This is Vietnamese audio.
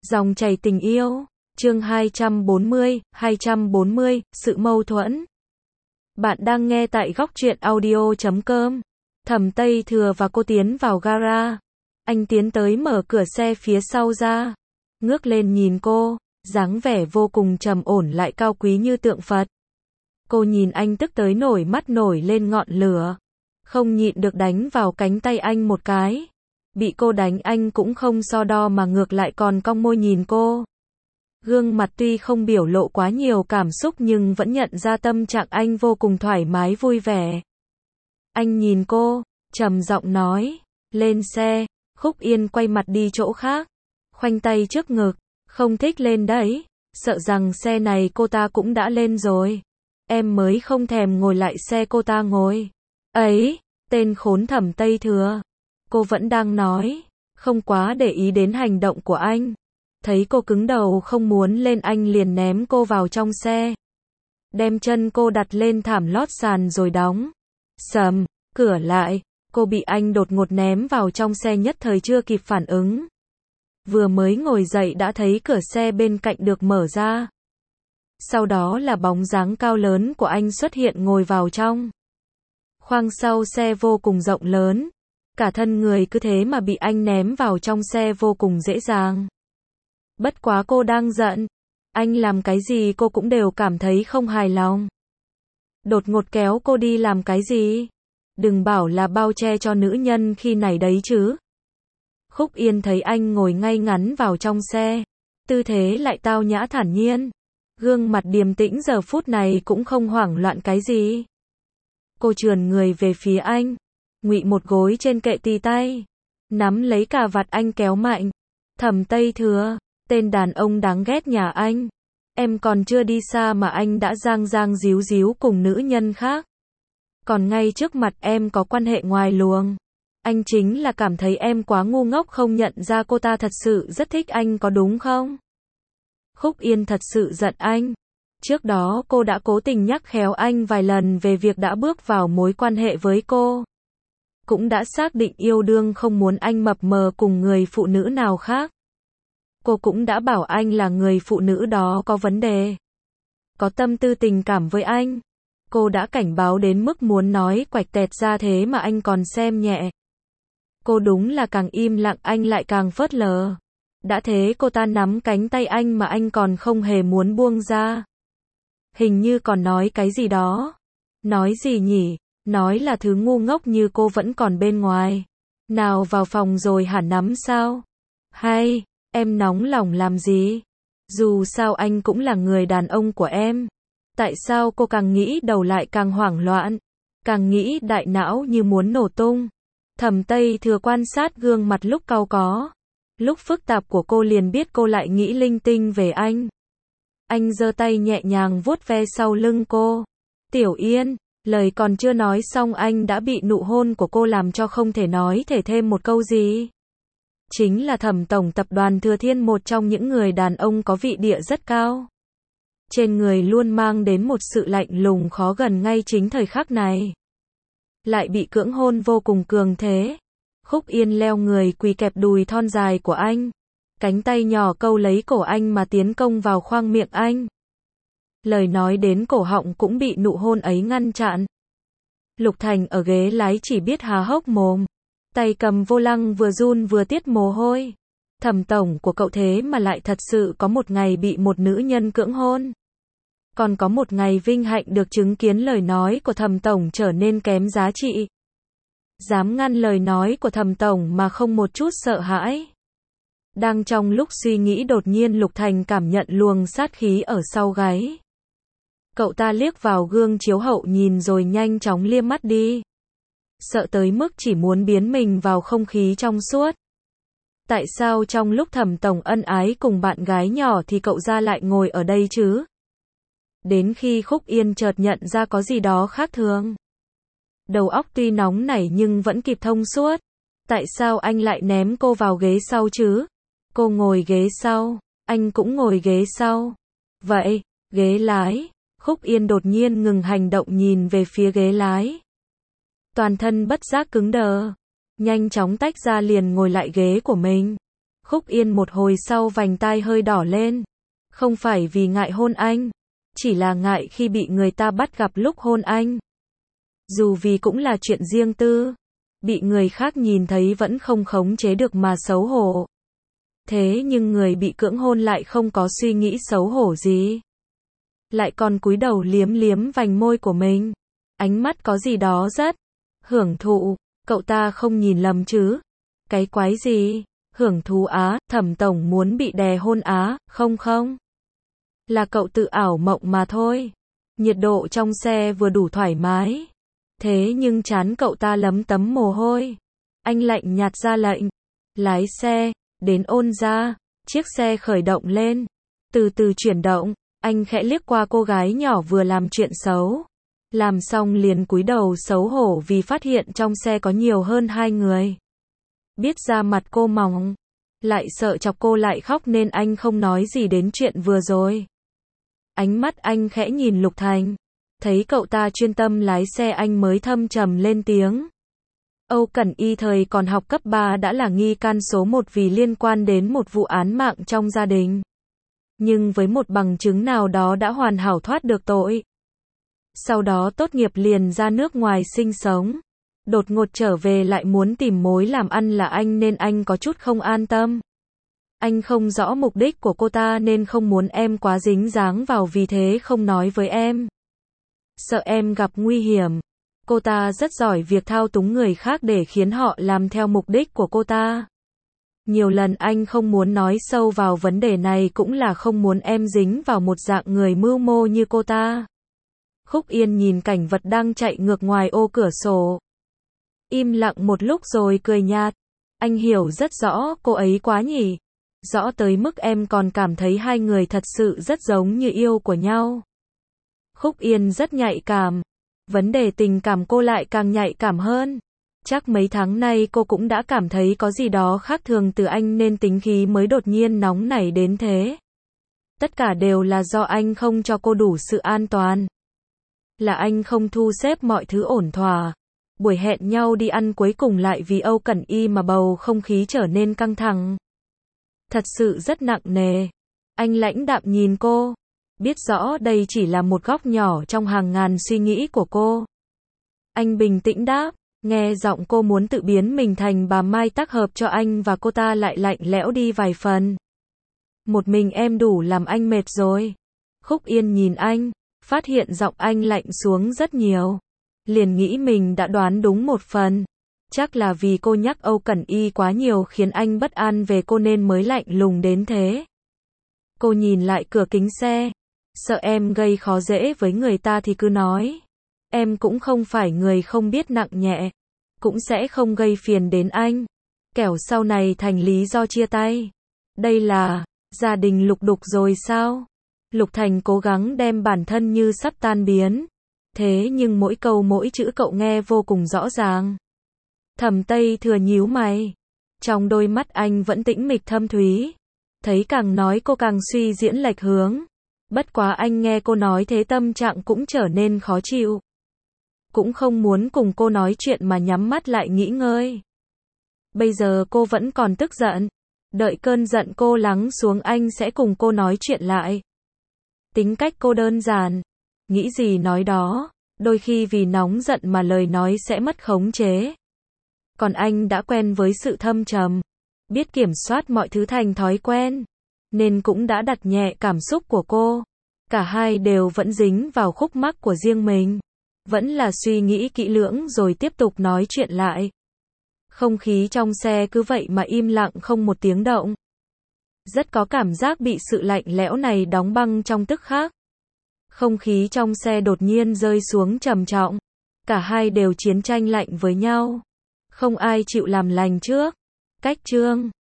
Dòng chảy tình yêu, chương 240, sự mâu thuẫn. Bạn đang nghe tại góc truyện audio.com. Thẩm Tây Thừa và cô tiến vào gara. Anh tiến tới mở cửa xe phía sau ra. Ngước lên nhìn cô, dáng vẻ vô cùng trầm ổn lại cao quý như tượng Phật. Cô nhìn anh tức tới nổi mắt nổi lên ngọn lửa. Không nhịn được đánh vào cánh tay anh một cái. Bị cô đánh anh cũng không so đo mà ngược lại còn cong môi nhìn cô. Gương mặt tuy không biểu lộ quá nhiều cảm xúc nhưng vẫn nhận ra tâm trạng anh vô cùng thoải mái vui vẻ. Anh nhìn cô, trầm giọng nói, lên xe. Khúc Yên quay mặt đi chỗ khác, khoanh tay trước ngực, không thích lên đấy, sợ rằng xe này cô ta cũng đã lên rồi. Em mới không thèm ngồi lại xe cô ta ngồi. Ấy, tên khốn Thẩm Tây Thừa. Cô vẫn đang nói, không quá để ý đến hành động của anh. Thấy cô cứng đầu không muốn lên anh liền ném cô vào trong xe. Đem chân cô đặt lên thảm lót sàn rồi đóng sầm cửa lại. Cô bị anh đột ngột ném vào trong xe nhất thời chưa kịp phản ứng. Vừa mới ngồi dậy đã thấy cửa xe bên cạnh được mở ra. Sau đó là bóng dáng cao lớn của anh xuất hiện ngồi vào trong. Khoang sau xe vô cùng rộng lớn. Cả thân người cứ thế mà bị anh ném vào trong xe vô cùng dễ dàng. Bất quá cô đang giận. Anh làm cái gì cô cũng đều cảm thấy không hài lòng. Đột ngột kéo cô đi làm cái gì? Đừng bảo là bao che cho nữ nhân khi này đấy chứ. Khúc Yên thấy anh ngồi ngay ngắn vào trong xe. Tư thế lại tao nhã thản nhiên. Gương mặt điềm tĩnh giờ phút này cũng không hoảng loạn cái gì. Cô trườn người về phía anh. Ngụy một gối trên kệ tì tay. Nắm lấy cà vạt anh kéo mạnh. Thẩm Tây Thừa, tên đàn ông đáng ghét nhà anh. Em còn chưa đi xa mà anh đã giang díu díu cùng nữ nhân khác. Còn ngay trước mặt em có quan hệ ngoài luồng. Anh chính là cảm thấy em quá ngu ngốc không nhận ra cô ta thật sự rất thích anh có đúng không? Khúc Yên thật sự giận anh. Trước đó cô đã cố tình nhắc khéo anh vài lần về việc đã bước vào mối quan hệ với cô. Cũng đã xác định yêu đương không muốn anh mập mờ cùng người phụ nữ nào khác. Cô cũng đã bảo anh là người phụ nữ đó có vấn đề. Có tâm tư tình cảm với anh. Cô đã cảnh báo đến mức muốn nói quạch tẹt ra thế mà anh còn xem nhẹ. Cô đúng là càng im lặng anh lại càng phớt lờ. Đã thế cô ta nắm cánh tay anh mà anh còn không hề muốn buông ra. Hình như còn nói cái gì đó. Nói gì nhỉ? Nói là thứ ngu ngốc như cô vẫn còn bên ngoài. Nào vào phòng rồi hả nắm sao? Hay, em nóng lòng làm gì? Dù sao anh cũng là người đàn ông của em. Tại sao cô càng nghĩ đầu lại càng hoảng loạn? Càng nghĩ đại não như muốn nổ tung. Thẩm Tây Thừa quan sát gương mặt lúc cau có. Lúc phức tạp của cô liền biết cô lại nghĩ linh tinh về anh. Anh giơ tay nhẹ nhàng vuốt ve sau lưng cô. Tiểu Yên, lời còn chưa nói xong anh đã bị nụ hôn của cô làm cho không thể nói thể thêm một câu gì. Chính là Thẩm tổng tập đoàn Thừa Thiên, một trong những người đàn ông có vị địa rất cao. Trên người luôn mang đến một sự lạnh lùng khó gần ngay chính thời khắc này. Lại bị cưỡng hôn vô cùng cường thế. Khúc Yên leo người quỳ kẹp đùi thon dài của anh. Cánh tay nhỏ câu lấy cổ anh mà tiến công vào khoang miệng anh. Lời nói đến cổ họng cũng bị nụ hôn ấy ngăn chặn. Lục Thành ở ghế lái chỉ biết há hốc mồm. Tay cầm vô lăng vừa run vừa tiết mồ hôi. Thẩm tổng của cậu thế mà lại thật sự có một ngày bị một nữ nhân cưỡng hôn. Còn có một ngày vinh hạnh được chứng kiến lời nói của Thẩm tổng trở nên kém giá trị. Dám ngăn lời nói của Thẩm tổng mà không một chút sợ hãi. Đang trong lúc suy nghĩ đột nhiên Lục Thành cảm nhận luồng sát khí ở sau gáy. Cậu ta liếc vào gương chiếu hậu nhìn rồi nhanh chóng liếc mắt đi. Sợ tới mức chỉ muốn biến mình vào không khí trong suốt. Tại sao trong lúc Thẩm tổng ân ái cùng bạn gái nhỏ thì cậu ra lại ngồi ở đây chứ? Đến khi Khúc Yên chợt nhận ra có gì đó khác thường. Đầu óc tuy nóng nảy nhưng vẫn kịp thông suốt. Tại sao anh lại ném cô vào ghế sau chứ? Cô ngồi ghế sau, anh cũng ngồi ghế sau. Vậy, ghế lái. Khúc Yên đột nhiên ngừng hành động nhìn về phía ghế lái. Toàn thân bất giác cứng đờ. Nhanh chóng tách ra liền ngồi lại ghế của mình. Khúc Yên một hồi sau vành tai hơi đỏ lên. Không phải vì ngại hôn anh, chỉ là ngại khi bị người ta bắt gặp lúc hôn anh. Dù vì cũng là chuyện riêng tư, bị người khác nhìn thấy vẫn không khống chế được mà xấu hổ. Thế nhưng người bị cưỡng hôn lại không có suy nghĩ xấu hổ gì. Lại còn cúi đầu liếm liếm vành môi của mình. Ánh mắt có gì đó rất hưởng thụ, cậu ta không nhìn lầm chứ? Cái quái gì? Hưởng thú á, Thẩm tổng muốn bị đè hôn á, không không? Là cậu tự ảo mộng mà thôi. Nhiệt độ trong xe vừa đủ thoải mái. Thế nhưng trán cậu ta lấm tấm mồ hôi. Anh lạnh nhạt ra lệnh. Lái xe, đến ôn ra. Chiếc xe khởi động lên. Từ từ chuyển động, anh khẽ liếc qua cô gái nhỏ vừa làm chuyện xấu. Làm xong liền cúi đầu xấu hổ vì phát hiện trong xe có nhiều hơn 2 người. Biết da mặt cô mỏng, lại sợ chọc cô lại khóc nên anh không nói gì đến chuyện vừa rồi. Ánh mắt anh khẽ nhìn Lục Thành. Thấy cậu ta chuyên tâm lái xe anh mới thâm trầm lên tiếng. Âu Cẩn Y thời còn học cấp 3 đã là nghi can số 1 vì liên quan đến một vụ án mạng trong gia đình. Nhưng với một bằng chứng nào đó đã hoàn hảo thoát được tội. Sau đó tốt nghiệp liền ra nước ngoài sinh sống. Đột ngột trở về lại muốn tìm mối làm ăn là anh nên anh có chút không an tâm. Anh không rõ mục đích của cô ta nên không muốn em quá dính dáng vào vì thế không nói với em. Sợ em gặp nguy hiểm. Cô ta rất giỏi việc thao túng người khác để khiến họ làm theo mục đích của cô ta. Nhiều lần anh không muốn nói sâu vào vấn đề này cũng là không muốn em dính vào một dạng người mưu mô như cô ta. Khúc Yên nhìn cảnh vật đang chạy ngược ngoài ô cửa sổ. Im lặng một lúc rồi cười nhạt. Anh hiểu rất rõ cô ấy quá nhỉ. Rõ tới mức em còn cảm thấy hai người thật sự rất giống như yêu của nhau. Khúc Yên rất nhạy cảm. Vấn đề tình cảm cô lại càng nhạy cảm hơn. Chắc mấy tháng nay cô cũng đã cảm thấy có gì đó khác thường từ anh nên tính khí mới đột nhiên nóng nảy đến thế. Tất cả đều là do anh không cho cô đủ sự an toàn. Là anh không thu xếp mọi thứ ổn thỏa. Buổi hẹn nhau đi ăn cuối cùng lại vì Âu Cẩn Y mà bầu không khí trở nên căng thẳng. Thật sự rất nặng nề. Anh lãnh đạm nhìn cô. Biết rõ đây chỉ là một góc nhỏ trong hàng ngàn suy nghĩ của cô. Anh bình tĩnh đáp. Nghe giọng cô muốn tự biến mình thành bà Mai tác hợp cho anh và cô ta lại lạnh lẽo đi vài phần. Một mình em đủ làm anh mệt rồi. Khúc Yên nhìn anh, phát hiện giọng anh lạnh xuống rất nhiều. Liền nghĩ mình đã đoán đúng một phần. Chắc là vì cô nhắc Âu Cẩn Y quá nhiều khiến anh bất an về cô nên mới lạnh lùng đến thế. Cô nhìn lại cửa kính xe. Sợ em gây khó dễ với người ta thì cứ nói. Em cũng không phải người không biết nặng nhẹ. Cũng sẽ không gây phiền đến anh. Kẻo sau này thành lý do chia tay. Đây là gia đình Lục Đục rồi sao? Lục Thành cố gắng đem bản thân như sắp tan biến. Thế nhưng mỗi câu mỗi chữ cậu nghe vô cùng rõ ràng. Thẩm Tây Thừa nhíu mày. Trong đôi mắt anh vẫn tĩnh mịch thâm thúy. Thấy càng nói cô càng suy diễn lệch hướng. Bất quá anh nghe cô nói thế tâm trạng cũng trở nên khó chịu. Cũng không muốn cùng cô nói chuyện mà nhắm mắt lại nghỉ ngơi. Bây giờ cô vẫn còn tức giận. Đợi cơn giận cô lắng xuống anh sẽ cùng cô nói chuyện lại. Tính cách cô đơn giản. Nghĩ gì nói đó. Đôi khi vì nóng giận mà lời nói sẽ mất khống chế. Còn anh đã quen với sự thâm trầm. Biết kiểm soát mọi thứ thành thói quen. Nên cũng đã đặt nhẹ cảm xúc của cô. Cả hai đều vẫn dính vào khúc mắc của riêng mình. Vẫn là suy nghĩ kỹ lưỡng rồi tiếp tục nói chuyện lại. Không khí trong xe cứ vậy mà im lặng không một tiếng động. Rất có cảm giác bị sự lạnh lẽo này đóng băng trong tức khắc. Không khí trong xe đột nhiên rơi xuống trầm trọng. Cả hai đều chiến tranh lạnh với nhau. Không ai chịu làm lành trước. Cách chương